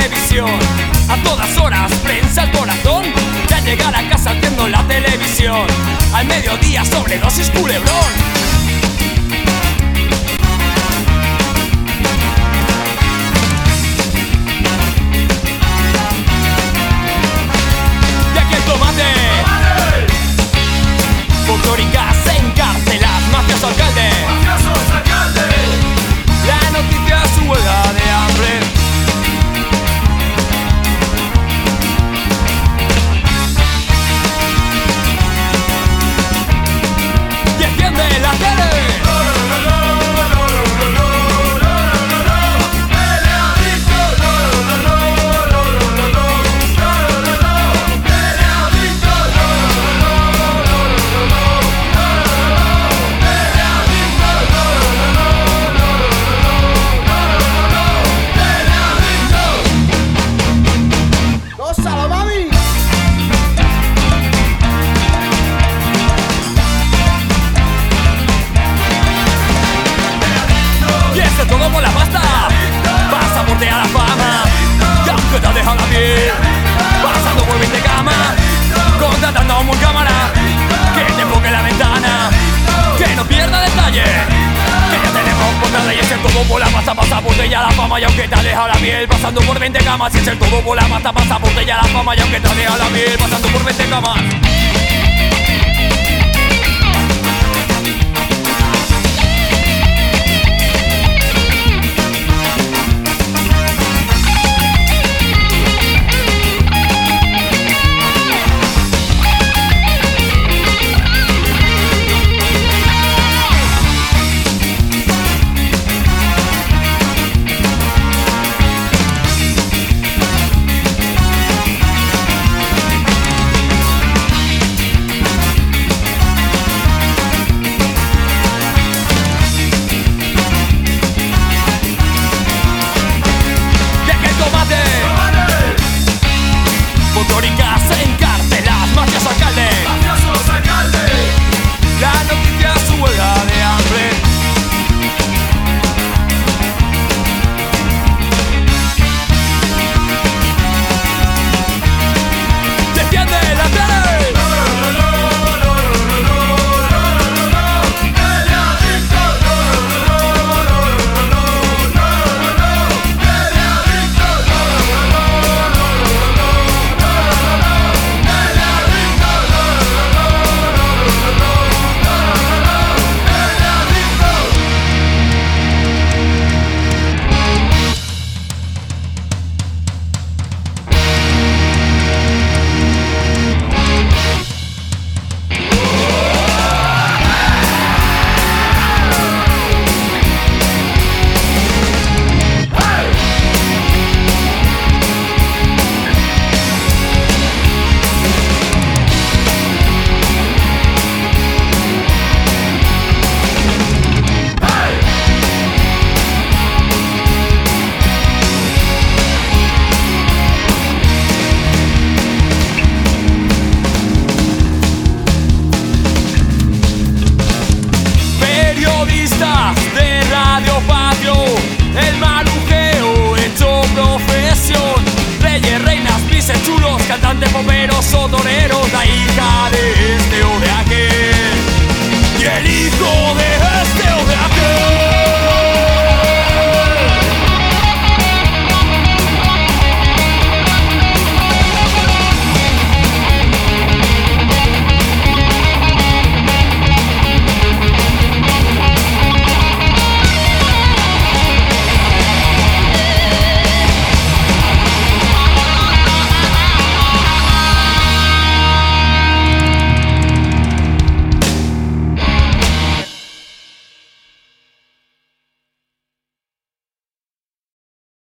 televisión. A todas horas, prensa al corazón. Ya llegar a casa viendo la televisión. Al mediodía, sobredosis culebrón. Y aquí el tomate. Folclóricas encarcelas, mafiosos alcaldes. La noticia es su huelga de hambre. Y enciende la tele. Todo por la pasta, pasaporte a la fama. Y aunque te ha dejado la piel, pasando por 20 camas, contratando a un cámara que te enfoque la ventana, que no pierda detalle, que ya tenemos portada. Y es el todo por la pasta, pasaporte y a la fama. Y aunque te ha dejado la piel, pasando por 20 camas. Y es el todo por la pasta, pasaporte y a la fama. Y aunque te ha dejado la piel, pasando por 20 camas. Folclóricas encarcelas, mafiosos alcaldes. La noticia es su huelga de hambre. ¡Defiende la tele! De Radio Patio, el marujeo hecho profesión. Reyes, reinas, pises chulos, cantantes, poperos o toreros.